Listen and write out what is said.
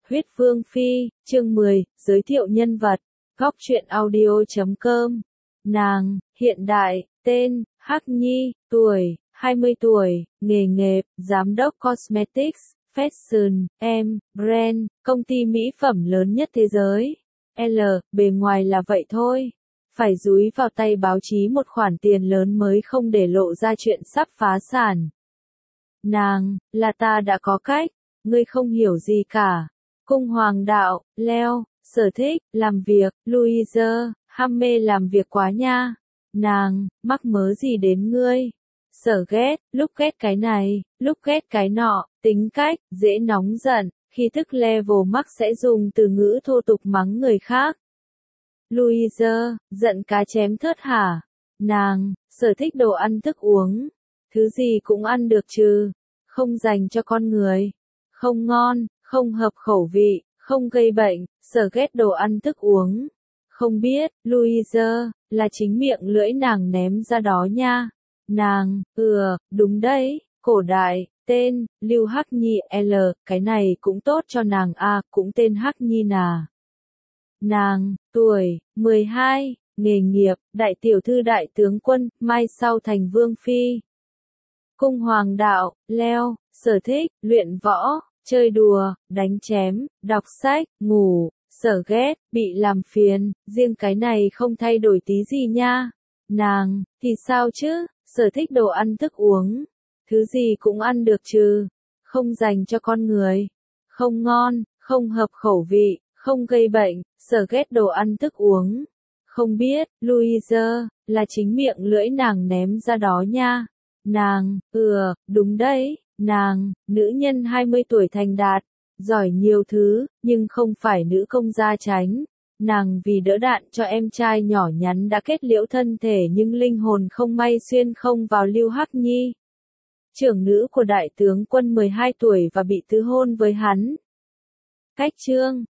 Huyết Vương Phi, chương 10, giới thiệu nhân vật, góc truyện audio.com. Nàng, hiện đại, tên, Hắc Nhi, tuổi, 20 tuổi, nghề nghiệp, giám đốc Cosmetics, Fashion, brand, công ty mỹ phẩm lớn nhất thế giới. Bề ngoài là vậy thôi. Phải dúi vào tay báo chí một khoản tiền lớn mới không để lộ ra chuyện sắp phá sản. Nàng, là ta đã có cách, ngươi không hiểu gì cả. Cung hoàng đạo, Leo, sở thích, làm việc, Louise, ham mê làm việc quá nha. Nàng, mắc mớ gì đến ngươi? Sở ghét, lúc ghét cái này, lúc ghét cái nọ, tính cách, dễ nóng giận, khi thức level mắc sẽ dùng từ ngữ thô tục mắng người khác. Louise, giận cá chém thớt hả? Nàng, sở thích đồ ăn thức uống. Thứ gì cũng ăn được chứ, không dành cho con người. Không ngon, không hợp khẩu vị, không gây bệnh, sở ghét đồ ăn thức uống. Không biết, Louise, là chính miệng lưỡi nàng ném ra đó nha. Nàng, đúng đấy, cổ đại, tên, Lưu Hắc Nhi cái này cũng tốt cho nàng cũng tên Hắc Nhi nà. Nàng, tuổi, 12, nghề nghiệp, đại tiểu thư đại tướng quân, mai sau thành vương phi. Cung hoàng đạo, Leo, sở thích, luyện võ, chơi đùa, đánh chém, đọc sách, ngủ, sở ghét, bị làm phiền, riêng cái này không thay đổi tí gì nha. Nàng, thì sao chứ, sở thích đồ ăn thức uống, thứ gì cũng ăn được chứ, không dành cho con người, không ngon, không hợp khẩu vị, không gây bệnh, sở ghét đồ ăn thức uống. Không biết, Louise, là chính miệng lưỡi nàng ném ra đó nha. Nàng, đúng đấy, nàng, nữ nhân 20 tuổi thành đạt, giỏi nhiều thứ, nhưng không phải nữ công gia chánh. Nàng vì đỡ đạn cho em trai nhỏ nhắn đã kết liễu thân thể nhưng linh hồn không may xuyên không vào Lưu Hắc Nhi. Trưởng nữ của đại tướng quân 12 tuổi và bị tứ hôn với hắn. Cách chương,